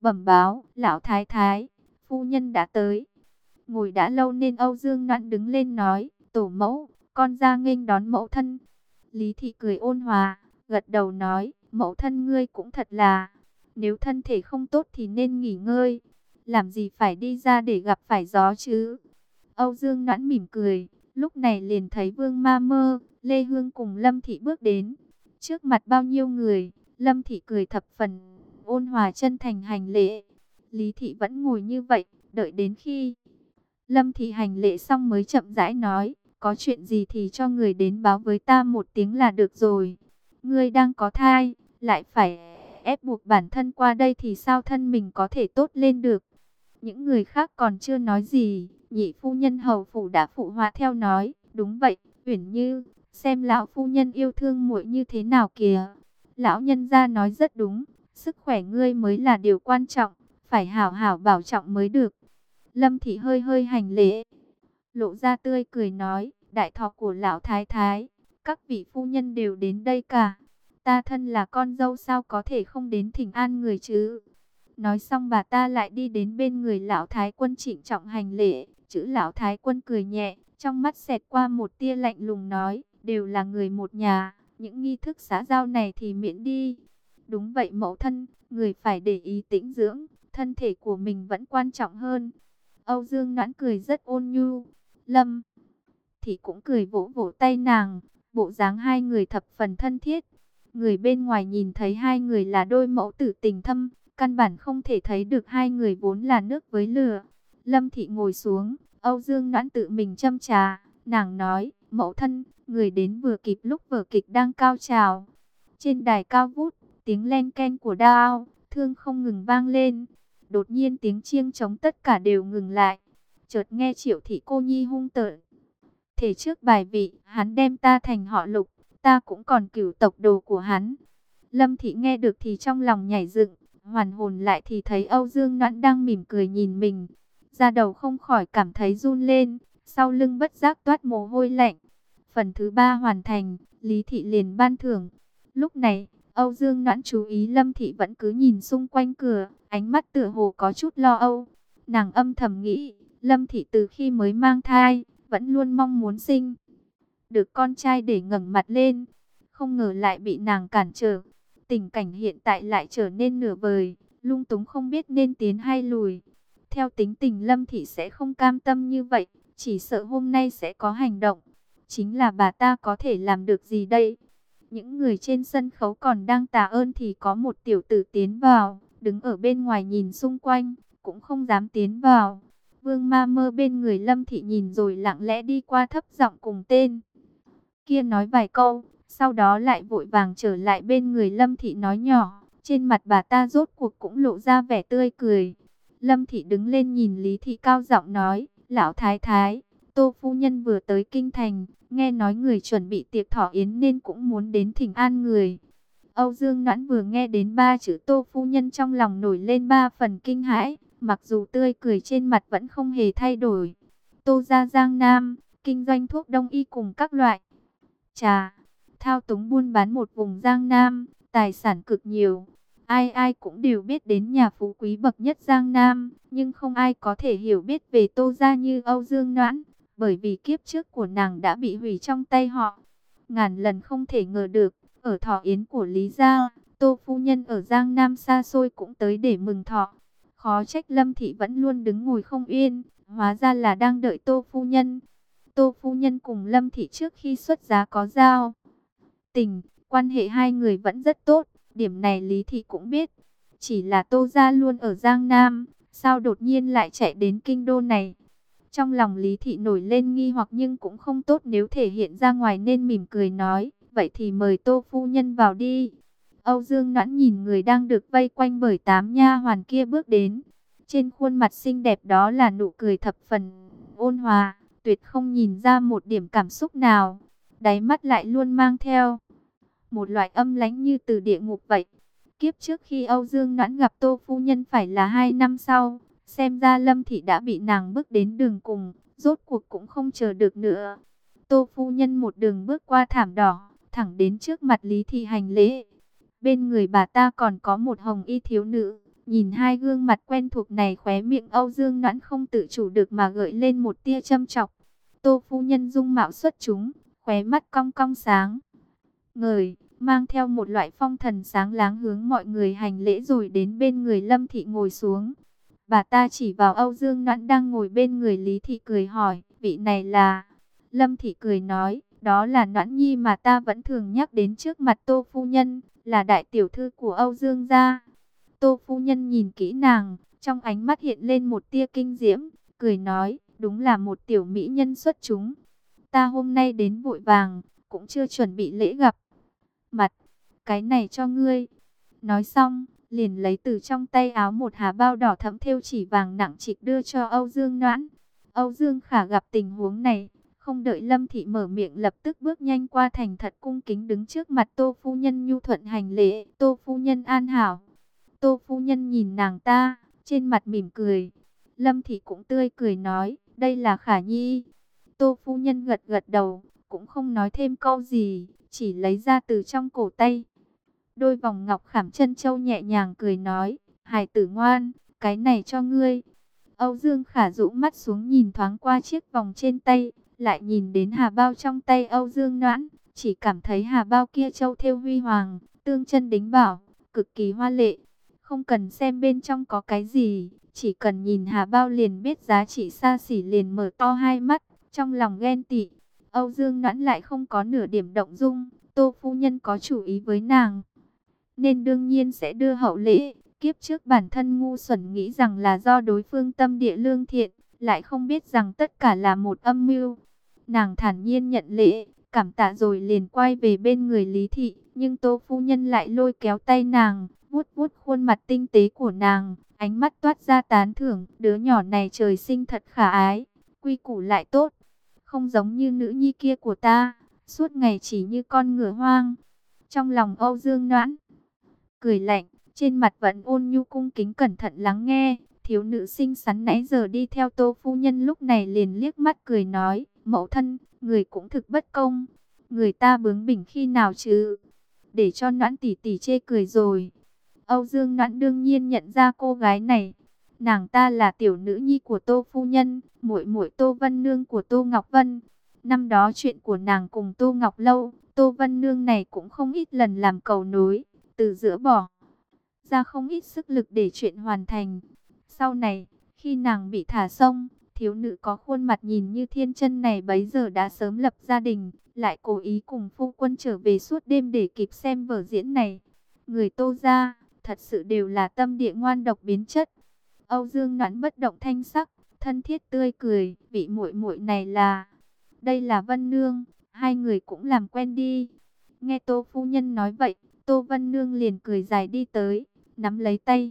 bẩm báo, lão thái thái, phu nhân đã tới. Ngồi đã lâu nên Âu Dương Noãn đứng lên nói, tổ mẫu, con ra nghênh đón mẫu thân. Lý thị cười ôn hòa, gật đầu nói, mẫu thân ngươi cũng thật là, nếu thân thể không tốt thì nên nghỉ ngơi, làm gì phải đi ra để gặp phải gió chứ. Âu Dương Noãn mỉm cười, lúc này liền thấy Vương Ma Mơ, Lê Hương cùng Lâm Thị bước đến. Trước mặt bao nhiêu người, Lâm Thị cười thập phần, ôn hòa chân thành hành lễ. Lý Thị vẫn ngồi như vậy, đợi đến khi Lâm Thị hành lễ xong mới chậm rãi nói, có chuyện gì thì cho người đến báo với ta một tiếng là được rồi. Ngươi đang có thai, lại phải ép buộc bản thân qua đây thì sao thân mình có thể tốt lên được. Những người khác còn chưa nói gì, nhị phu nhân hầu phủ đã phụ họa theo nói, đúng vậy, Uyển Như, xem lão phu nhân yêu thương muội như thế nào kìa. Lão nhân gia nói rất đúng, sức khỏe ngươi mới là điều quan trọng, phải hảo hảo bảo trọng mới được. Lâm Thị hơi hơi hành lễ, lộ ra tươi cười nói, đại thọ của lão thái thái, các vị phu nhân đều đến đây cả. Ta thân là con dâu sao có thể không đến thỉnh an người chứ. Nói xong bà ta lại đi đến bên người lão thái quân trịnh trọng hành lễ. Chữ lão thái quân cười nhẹ, trong mắt xẹt qua một tia lạnh lùng nói, đều là người một nhà, những nghi thức xã giao này thì miễn đi. Đúng vậy mẫu thân, người phải để ý tĩnh dưỡng, thân thể của mình vẫn quan trọng hơn. Âu Dương Noãn cười rất ôn nhu. Lâm thì cũng cười vỗ vỗ tay nàng, bộ dáng hai người thập phần thân thiết. Người bên ngoài nhìn thấy hai người là đôi mẫu tử tình thâm, căn bản không thể thấy được hai người vốn là nước với lửa. Lâm Thị ngồi xuống, Âu Dương Noãn tự mình châm trà, nàng nói, mẫu thân, người đến vừa kịp lúc vở kịch đang cao trào. Trên đài cao vút, tiếng len ken của đao, thương không ngừng vang lên. Đột nhiên tiếng chiêng trống tất cả đều ngừng lại. Chợt nghe Triệu Thị cô nhi hung tợn. Thể trước bài vị, hắn đem ta thành họ Lục, ta cũng còn cửu tộc đồ của hắn. Lâm Thị nghe được thì trong lòng nhảy dựng, hoàn hồn lại thì thấy Âu Dương Noãn đang mỉm cười nhìn mình. Da đầu không khỏi cảm thấy run lên, sau lưng bất giác toát mồ hôi lạnh. Phần thứ ba hoàn thành, Lý Thị liền ban thưởng. Lúc này, Âu Dương Noãn chú ý Lâm Thị vẫn cứ nhìn xung quanh cửa, ánh mắt tựa hồ có chút lo âu. Nàng âm thầm nghĩ, Lâm Thị từ khi mới mang thai, vẫn luôn mong muốn sinh được con trai để ngẩng mặt lên, không ngờ lại bị nàng cản trở. Tình cảnh hiện tại lại trở nên nửa vời, lung túng không biết nên tiến hay lùi. Theo tính tình Lâm Thị sẽ không cam tâm như vậy, chỉ sợ hôm nay sẽ có hành động. Chính là bà ta có thể làm được gì đây? Những người trên sân khấu còn đang tạ ơn thì có một tiểu tử tiến vào, đứng ở bên ngoài nhìn xung quanh, cũng không dám tiến vào. Vương Ma Mơ bên người Lâm Thị nhìn rồi lặng lẽ đi qua thấp giọng cùng tên kia nói vài câu, sau đó lại vội vàng trở lại bên người Lâm Thị nói nhỏ. Trên mặt bà ta rốt cuộc cũng lộ ra vẻ tươi cười. Lâm Thị đứng lên nhìn Lý Thị cao giọng nói, lão thái thái, Tô phu nhân vừa tới kinh thành, nghe nói người chuẩn bị tiệc thọ yến nên cũng muốn đến thỉnh an người. Âu Dương Noãn vừa nghe đến ba chữ Tô phu nhân trong lòng nổi lên ba phần kinh hãi, mặc dù tươi cười trên mặt vẫn không hề thay đổi. Tô gia Giang Nam, kinh doanh thuốc đông y cùng các loại trà, thao túng buôn bán một vùng Giang Nam, tài sản cực nhiều. Ai ai cũng đều biết đến nhà phú quý bậc nhất Giang Nam, nhưng không ai có thể hiểu biết về Tô gia như Âu Dương Noãn, bởi vì kiếp trước của nàng đã bị hủy trong tay họ. Ngàn lần không thể ngờ được, ở thọ yến của Lý gia, Tô phu nhân ở Giang Nam xa xôi cũng tới để mừng thọ. Khó trách Lâm Thị vẫn luôn đứng ngồi không yên, hóa ra là đang đợi Tô phu nhân. Tô phu nhân cùng Lâm Thị trước khi xuất giá có giao tình, quan hệ hai người vẫn rất tốt, điểm này Lý Thị cũng biết. Chỉ là Tô gia luôn ở Giang Nam, sao đột nhiên lại chạy đến kinh đô này? Trong lòng Lý Thị nổi lên nghi hoặc nhưng cũng không tốt nếu thể hiện ra ngoài nên mỉm cười nói, vậy thì mời Tô phu nhân vào đi. Âu Dương Noãn nhìn người đang được vây quanh bởi tám nha hoàn kia bước đến. Trên khuôn mặt xinh đẹp đó là nụ cười thập phần ôn hòa, tuyệt không nhìn ra một điểm cảm xúc nào. Đáy mắt lại luôn mang theo một loại âm lãnh như từ địa ngục vậy. Kiếp trước khi Âu Dương Noãn gặp Tô phu nhân phải là hai năm sau, xem ra Lâm Thị đã bị nàng bước đến đường cùng, rốt cuộc cũng không chờ được nữa. Tô phu nhân một đường bước qua thảm đỏ, thẳng đến trước mặt Lý Thị hành lễ. Bên người bà ta còn có một hồng y thiếu nữ, Nhìn hai gương mặt quen thuộc này, khóe miệng Âu Dương Noãn không tự chủ được mà gợi lên một tia châm chọc. Tô phu nhân dung mạo xuất chúng, khóe mắt cong cong sáng ngời, mang theo một loại phong thần sáng láng, hướng mọi người hành lễ rồi đến bên người Lâm Thị ngồi xuống. Bà ta chỉ vào Âu Dương Noãn đang ngồi bên người Lý Thị cười hỏi, vị này là... Lâm Thị cười nói, đó là Noãn Nhi mà ta vẫn thường nhắc đến trước mặt Tô phu nhân, là đại tiểu thư của Âu Dương gia. Tô phu nhân nhìn kỹ nàng, trong ánh mắt hiện lên một tia kinh diễm, cười nói, đúng là một tiểu mỹ nhân xuất chúng. Ta hôm nay đến vội vàng, cũng chưa chuẩn bị lễ gặp mặt, cái này cho ngươi. Nói xong, liền lấy từ trong tay áo một hà bao đỏ thẫm thêu chỉ vàng nặng trịch đưa cho Âu Dương Noãn. Âu Dương Khả gặp tình huống này, không đợi Lâm Thị mở miệng lập tức bước nhanh qua, thành thật cung kính đứng trước mặt Tô phu nhân nhu thuận hành lễ. Tô phu nhân an hảo. Tô phu nhân nhìn nàng ta, trên mặt mỉm cười. Lâm Thị cũng tươi cười nói, đây là Khả Nhi. Tô phu nhân gật gật đầu, cũng không nói thêm câu gì, chỉ lấy ra từ trong cổ tay đôi vòng ngọc khảm chân châu, nhẹ nhàng cười nói, hài tử ngoan, cái này cho ngươi. Âu Dương Khả rũ mắt xuống nhìn thoáng qua chiếc vòng trên tay, lại nhìn đến hà bao trong tay Âu Dương Noãn, chỉ cảm thấy hà bao kia châu thêu huy hoàng, tương chân đính bảo, cực kỳ hoa lệ. Không cần xem bên trong có cái gì, chỉ cần nhìn hà bao liền biết giá trị xa xỉ, liền mở to hai mắt, trong lòng ghen tị. Âu Dương Noãn lại không có nửa điểm động dung, Tô phu nhân có chủ ý với nàng, nên đương nhiên sẽ đưa hậu lễ. Kiếp trước bản thân ngu xuẩn nghĩ rằng là do đối phương tâm địa lương thiện, lại không biết rằng tất cả là một âm mưu. Nàng thản nhiên nhận lễ, cảm tạ rồi liền quay về bên người Lý Thị, nhưng Tô phu nhân lại lôi kéo tay nàng, vuốt vuốt khuôn mặt tinh tế của nàng, ánh mắt toát ra tán thưởng, đứa nhỏ này trời sinh thật khả ái, quy củ lại tốt, không giống như nữ nhi kia của ta, suốt ngày chỉ như con ngựa hoang. Trong lòng Âu Dương Noãn cười lạnh, trên mặt vẫn ôn nhu cung kính cẩn thận lắng nghe. Thiếu nữ xinh xắn nãy giờ đi theo Tô phu nhân lúc này liền liếc mắt cười nói, mẫu thân, người cũng thực bất công, người ta bướng bỉnh khi nào chứ, để cho Noãn tỷ tỷ chê cười rồi. Âu Dương Noãn đương nhiên nhận ra cô gái này, nàng ta là tiểu nữ nhi của Tô phu nhân, muội muội Tô Vân Nương của Tô Ngọc Vân. Năm đó chuyện của nàng cùng Tô Ngọc Lâu, Tô Vân Nương này cũng không ít lần làm cầu nối, từ giữa bỏ ra không ít sức lực để chuyện hoàn thành. Sau này, khi nàng bị thả xong, thiếu nữ có khuôn mặt nhìn như thiên chân này bấy giờ đã sớm lập gia đình, lại cố ý cùng phu quân trở về suốt đêm để kịp xem vở diễn này. Người Tô gia thật sự đều là tâm địa ngoan độc biến chất. Âu Dương Noãn bất động thanh sắc, thân thiết tươi cười, vị muội muội này là, đây là Vân Nương, hai người cũng làm quen đi. Nghe Tô phu nhân nói vậy, Tô Vân Nương liền cười dài đi tới, nắm lấy tay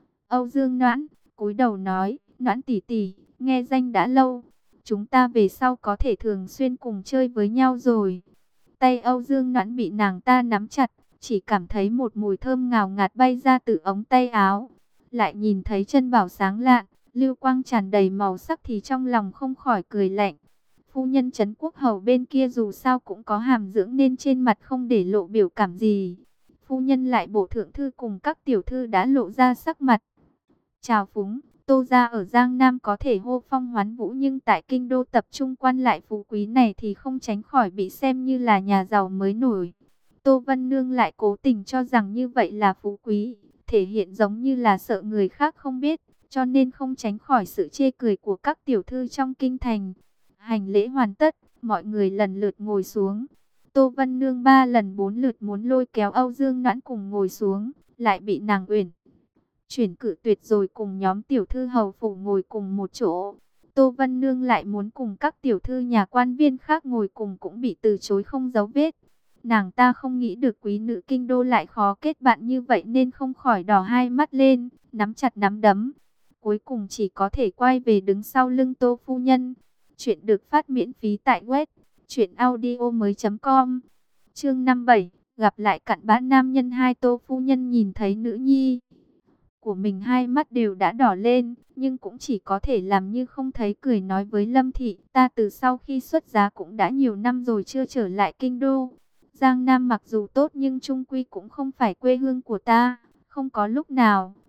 Âu Dương Noãn, cúi đầu nói, Noãn tỷ tỷ, nghe danh đã lâu, chúng ta về sau có thể thường xuyên cùng chơi với nhau rồi. Tay Âu Dương Noãn bị nàng ta nắm chặt, chỉ cảm thấy một mùi thơm ngào ngạt bay ra từ ống tay áo. Lại nhìn thấy chân bảo sáng lạn, lưu quang tràn đầy màu sắc thì trong lòng không khỏi cười lạnh. Phu nhân Trấn Quốc Hầu bên kia dù sao cũng có hàm dưỡng nên trên mặt không để lộ biểu cảm gì. Phu nhân lại bổ thượng thư cùng các tiểu thư đã lộ ra sắc mặt trào phúng. Tô gia ở Giang Nam có thể hô phong hoán vũ, nhưng tại kinh đô tập trung quan lại phú quý này thì không tránh khỏi bị xem như là nhà giàu mới nổi. Tô Vân Nương lại cố tình cho rằng như vậy là phú quý, thể hiện giống như là sợ người khác không biết, cho nên không tránh khỏi sự chê cười của các tiểu thư trong kinh thành. Hành lễ hoàn tất, mọi người lần lượt ngồi xuống. Tô Vân Nương ba lần bốn lượt muốn lôi kéo Âu Dương Noãn cùng ngồi xuống, lại bị nàng uyển chuyển cự tuyệt rồi cùng nhóm tiểu thư hầu phủ ngồi cùng một chỗ. Tô Vân Nương lại muốn cùng các tiểu thư nhà quan viên khác ngồi cùng cũng bị từ chối không dấu vết. Nàng ta không nghĩ được quý nữ kinh đô lại khó kết bạn như vậy nên không khỏi đỏ hai mắt lên, nắm chặt nắm đấm. Cuối cùng chỉ có thể quay về đứng sau lưng Tô phu nhân. Chuyện được phát miễn phí tại web truyện audio mới chấm com. Chương năm mươi bảy, gặp lại cặn bã nam nhân hai. Tô phu nhân nhìn thấy nữ nhi của mình hai mắt đều đã đỏ lên, nhưng cũng chỉ có thể làm như không thấy, cười nói với Lâm Thị, ta từ sau khi xuất giá cũng đã nhiều năm rồi chưa trở lại kinh đô. Giang Nam mặc dù tốt nhưng chung quy cũng không phải quê hương của ta, không có lúc nào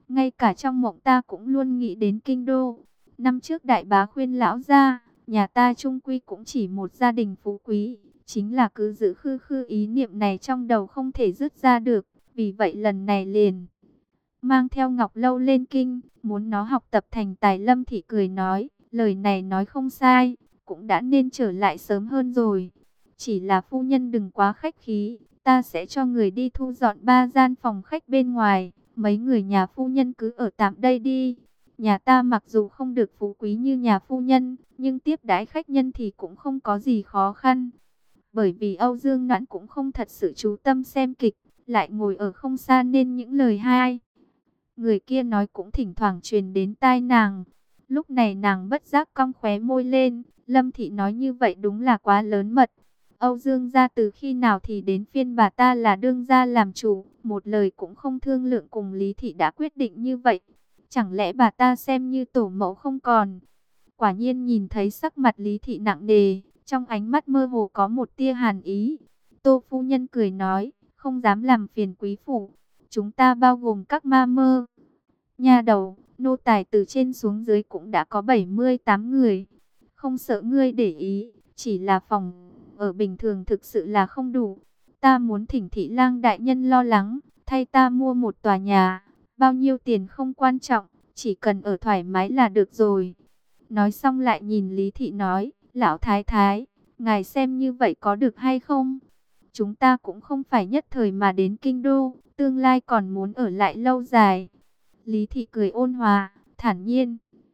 ngay cả trong mộng ta cũng luôn nghĩ đến kinh đô. Năm trước đại bá khuyên lão gia, nhà ta chung quy cũng chỉ một gia đình phú quý, chính là cứ giữ khư khư ý niệm này trong đầu không thể dứt ra được, vì vậy lần này liền mang theo Ngọc Lâu lên kinh, muốn nó học tập thành tài. Lâm Thị cười nói, lời này nói không sai, cũng đã nên trở lại sớm hơn rồi. Chỉ là phu nhân đừng quá khách khí, ta sẽ cho người đi thu dọn ba gian phòng khách bên ngoài, mấy người nhà phu nhân cứ ở tạm đây đi. Nhà ta mặc dù không được phú quý như nhà phu nhân, nhưng tiếp đãi khách nhân thì cũng không có gì khó khăn. Bởi vì Âu Dương Noãn cũng không thật sự chú tâm xem kịch, lại ngồi ở không xa nên những lời hai người kia nói cũng thỉnh thoảng truyền đến tai nàng. Lúc này nàng bất giác cong khóe môi lên, Lâm Thị nói như vậy đúng là quá lớn mật. Âu Dương gia từ khi nào thì đến phiên bà ta là đương gia làm chủ, một lời cũng không thương lượng cùng Lý Thị đã quyết định như vậy. Chẳng lẽ bà ta xem như tổ mẫu không còn? Quả nhiên nhìn thấy sắc mặt Lý Thị nặng nề, trong ánh mắt mơ hồ có một tia hàn ý. Tô phu nhân cười nói, không dám làm phiền quý phủ. Chúng ta bao gồm các ma mơ, nha đầu, nô tài từ trên xuống dưới cũng đã có bảy mươi tám người. Không sợ ngươi để ý, chỉ là phòng ở bình thường thực sự là không đủ. Ta muốn thỉnh thị lang đại nhân lo lắng, thay ta mua một tòa nhà. Bao nhiêu tiền không quan trọng, chỉ cần ở thoải mái là được rồi. Nói xong lại nhìn Lý Thị nói, lão thái thái, ngài xem như vậy có được hay không? Chúng ta cũng không phải nhất thời mà đến kinh đô, tương lai còn muốn ở lại lâu dài. Lý Thị cười ôn hòa, thản nhiên,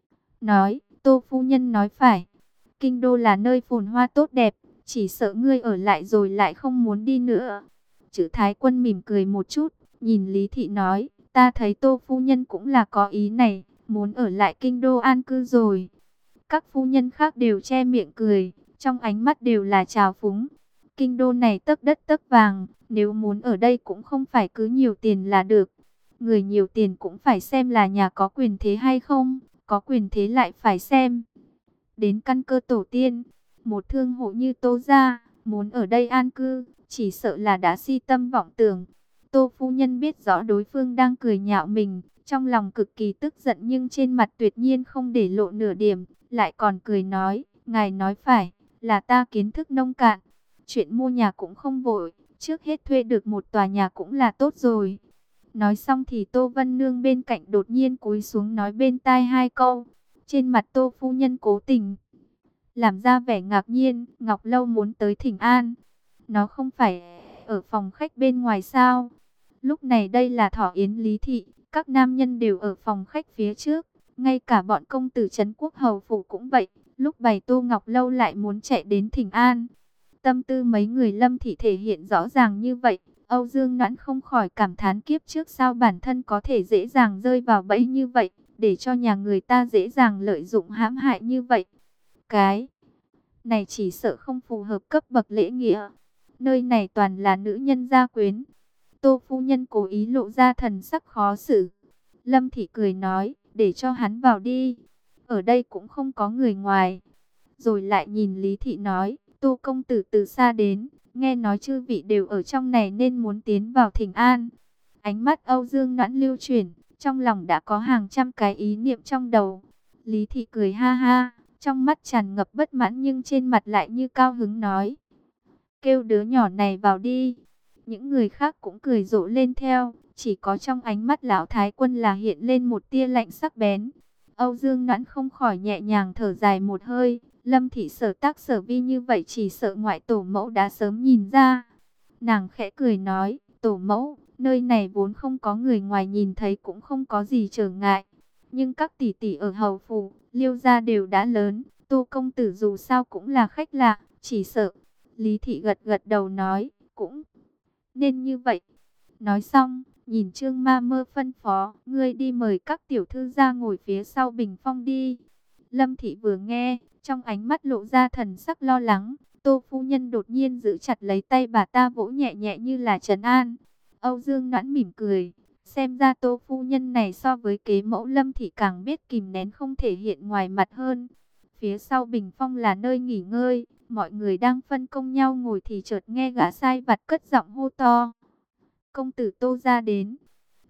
nói, Tô phu nhân nói phải. Kinh đô là nơi phồn hoa tốt đẹp, chỉ sợ ngươi ở lại rồi lại không muốn đi nữa. Chữ Thái Quân mỉm cười một chút, nhìn Lý Thị nói, ta thấy Tô phu nhân cũng là có ý này, muốn ở lại kinh đô an cư rồi. Các phu nhân khác đều che miệng cười, trong ánh mắt đều là trào phúng. Kinh đô này tấc đất tấc vàng, nếu muốn ở đây cũng không phải cứ nhiều tiền là được. Người nhiều tiền cũng phải xem là nhà có quyền thế hay không, có quyền thế lại phải xem đến căn cơ tổ tiên. Một thương hộ như Tô gia, muốn ở đây an cư, chỉ sợ là đã si tâm vọng tưởng. Tô phu nhân biết rõ đối phương đang cười nhạo mình, trong lòng cực kỳ tức giận nhưng trên mặt tuyệt nhiên không để lộ nửa điểm, lại còn cười nói, ngài nói phải, là ta kiến thức nông cạn. Chuyện mua nhà cũng không vội, trước hết thuê được một tòa nhà cũng là tốt rồi. Nói xong thì Tô Vân Nương bên cạnh đột nhiên cúi xuống nói bên tai hai câu. Trên mặt Tô phu nhân cố tình làm ra vẻ ngạc nhiên, Ngọc Lâu muốn tới Thỉnh An. Nó không phải ở phòng khách bên ngoài sao? Lúc này đây là thọ yến Lý Thị, các nam nhân đều ở phòng khách phía trước, ngay cả bọn công tử trấn quốc hầu phủ cũng vậy. Lúc bày Tô Ngọc Lâu lại muốn chạy đến Thỉnh An. Tâm tư mấy người Lâm Thị thể hiện rõ ràng như vậy. Âu Dương Noãn không khỏi cảm thán kiếp trước sao bản thân có thể dễ dàng rơi vào bẫy như vậy, để cho nhà người ta dễ dàng lợi dụng hãm hại như vậy. Cái này chỉ sợ không phù hợp cấp bậc lễ nghĩa. Nơi này toàn là nữ nhân gia quyến. Tô phu nhân cố ý lộ ra thần sắc khó xử. Lâm Thị cười nói, để cho hắn vào đi. Ở đây cũng không có người ngoài. Rồi lại nhìn Lý Thị nói, Tô công tử từ xa đến, nghe nói chư vị đều ở trong này nên muốn tiến vào Thỉnh An. Ánh mắt Âu Dương Noãn lưu chuyển, trong lòng đã có hàng trăm cái ý niệm trong đầu. Lý Thị cười ha ha, trong mắt tràn ngập bất mãn nhưng trên mặt lại như cao hứng nói, kêu đứa nhỏ này vào đi. Những người khác cũng cười rộ lên theo, chỉ có trong ánh mắt lão thái quân là hiện lên một tia lạnh sắc bén. Âu Dương Noãn không khỏi nhẹ nhàng thở dài một hơi. Lâm Thị sở tác sở vi như vậy chỉ sợ ngoại tổ mẫu đã sớm nhìn ra. Nàng khẽ cười nói, tổ mẫu, nơi này vốn không có người ngoài nhìn thấy cũng không có gì trở ngại. Nhưng các tỷ tỷ ở hầu phủ, Liêu gia đều đã lớn, Tô công tử dù sao cũng là khách lạ, chỉ sợ. Lý Thị gật gật đầu nói, cũng nên như vậy. Nói xong, nhìn Trương Ma Mơ phân phó, ngươi đi mời các tiểu thư ra ngồi phía sau bình phong đi. Lâm Thị vừa nghe, trong ánh mắt lộ ra thần sắc lo lắng. Tô phu nhân đột nhiên giữ chặt lấy tay bà ta vỗ nhẹ nhẹ như là trấn an. Âu Dương Noãn mỉm cười, xem ra Tô phu nhân này so với kế mẫu Lâm Thị càng biết kìm nén không thể hiện ngoài mặt hơn. Phía sau bình phong là nơi nghỉ ngơi, mọi người đang phân công nhau ngồi thì chợt nghe gã sai vặt cất giọng hô to, công tử Tô ra đến.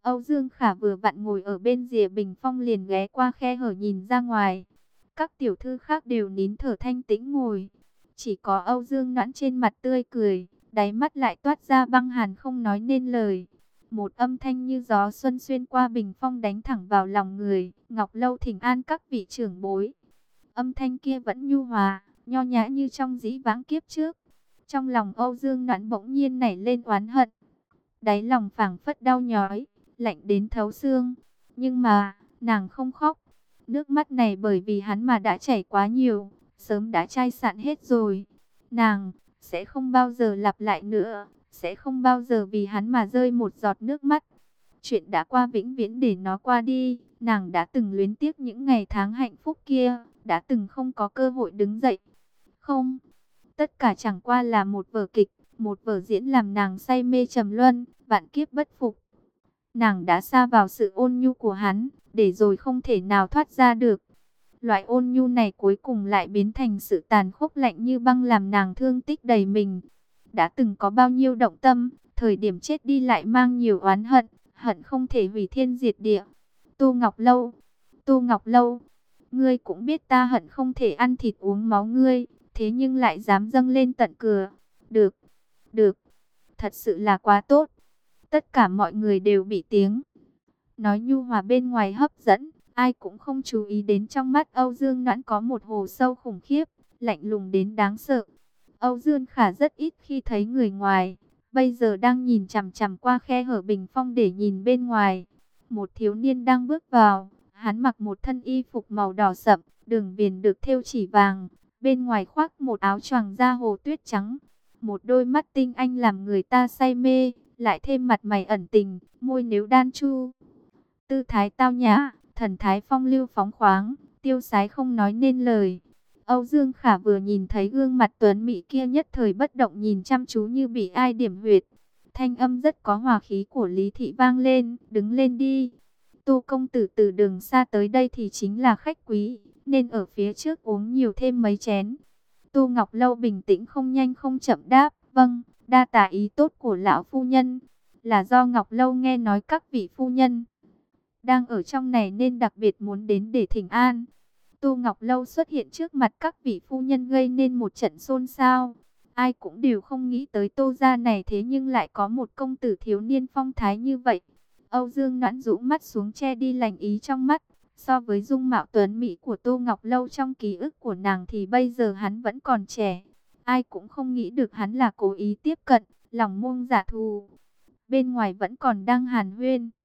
Âu Dương Khả vừa vặn ngồi ở bên rìa bình phong liền ghé qua khe hở nhìn ra ngoài. Các tiểu thư khác đều nín thở thanh tĩnh ngồi. Chỉ có Âu Dương Noãn trên mặt tươi cười, đáy mắt lại toát ra băng hàn không nói nên lời. Một âm thanh như gió xuân xuyên qua bình phong đánh thẳng vào lòng người. Ngọc Lâu thỉnh an các vị trưởng bối. Âm thanh kia vẫn nhu hòa, nho nhã như trong dĩ vãng kiếp trước. Trong lòng Âu Dương Noãn bỗng nhiên nảy lên oán hận. Đáy lòng phảng phất đau nhói, lạnh đến thấu xương. Nhưng mà, nàng không khóc. Nước mắt này bởi vì hắn mà đã chảy quá nhiều, sớm đã chai sạn hết rồi. Nàng sẽ không bao giờ lặp lại nữa, sẽ không bao giờ vì hắn mà rơi một giọt nước mắt. Chuyện đã qua vĩnh viễn để nó qua đi, nàng đã từng luyến tiếc những ngày tháng hạnh phúc kia, đã từng không có cơ hội đứng dậy. Không, tất cả chẳng qua là một vở kịch, một vở diễn làm nàng say mê trầm luân, vạn kiếp bất phục. Nàng đã sa vào sự ôn nhu của hắn, để rồi không thể nào thoát ra được. Loại ôn nhu này cuối cùng lại biến thành sự tàn khốc lạnh như băng làm nàng thương tích đầy mình. Đã từng có bao nhiêu động tâm, thời điểm chết đi lại mang nhiều oán hận, hận không thể hủy thiên diệt địa. Tô Ngọc Lâu, Tô Ngọc Lâu, ngươi cũng biết ta hận không thể ăn thịt uống máu ngươi, thế nhưng lại dám dâng lên tận cửa. Được, được, thật sự là quá tốt. Tất cả mọi người đều bị tiếng nói nhu hòa bên ngoài hấp dẫn, ai cũng không chú ý đến trong mắt Âu Dương Noãn có một hồ sâu khủng khiếp, lạnh lùng đến đáng sợ. Âu Dương Khả rất ít khi thấy người ngoài, bây giờ đang nhìn chằm chằm qua khe hở bình phong để nhìn bên ngoài. Một thiếu niên đang bước vào, hắn mặc một thân y phục màu đỏ sậm, đường viền được thêu chỉ vàng, bên ngoài khoác một áo choàng da hồ tuyết trắng. Một đôi mắt tinh anh làm người ta say mê, lại thêm mặt mày ẩn tình, môi nếu đan chu. Tư thái tao nhã, thần thái phong lưu phóng khoáng, tiêu sái không nói nên lời. Âu Dương Khả vừa nhìn thấy gương mặt tuấn mỹ kia nhất thời bất động nhìn chăm chú như bị ai điểm huyệt. Thanh âm rất có hòa khí của Lý Thị vang lên, đứng lên đi. Tô công tử từ đường xa tới đây thì chính là khách quý, nên ở phía trước uống nhiều thêm mấy chén. Tô Ngọc Lâu bình tĩnh không nhanh không chậm đáp, vâng, đa tạ ý tốt của lão phu nhân. Là do Ngọc Lâu nghe nói các vị phu nhân đang ở trong này nên đặc biệt muốn đến để thỉnh an. Tô Ngọc Lâu xuất hiện trước mặt các vị phu nhân gây nên một trận xôn xao. Ai cũng đều không nghĩ tới Tô gia này thế nhưng lại có một công tử thiếu niên phong thái như vậy. Âu Dương Noãn rũ mắt xuống che đi lành ý trong mắt. So với dung mạo tuấn mỹ của Tô Ngọc Lâu trong ký ức của nàng thì bây giờ hắn vẫn còn trẻ. Ai cũng không nghĩ được hắn là cố ý tiếp cận, lòng muông giả thù. Bên ngoài vẫn còn đang hàn huyên.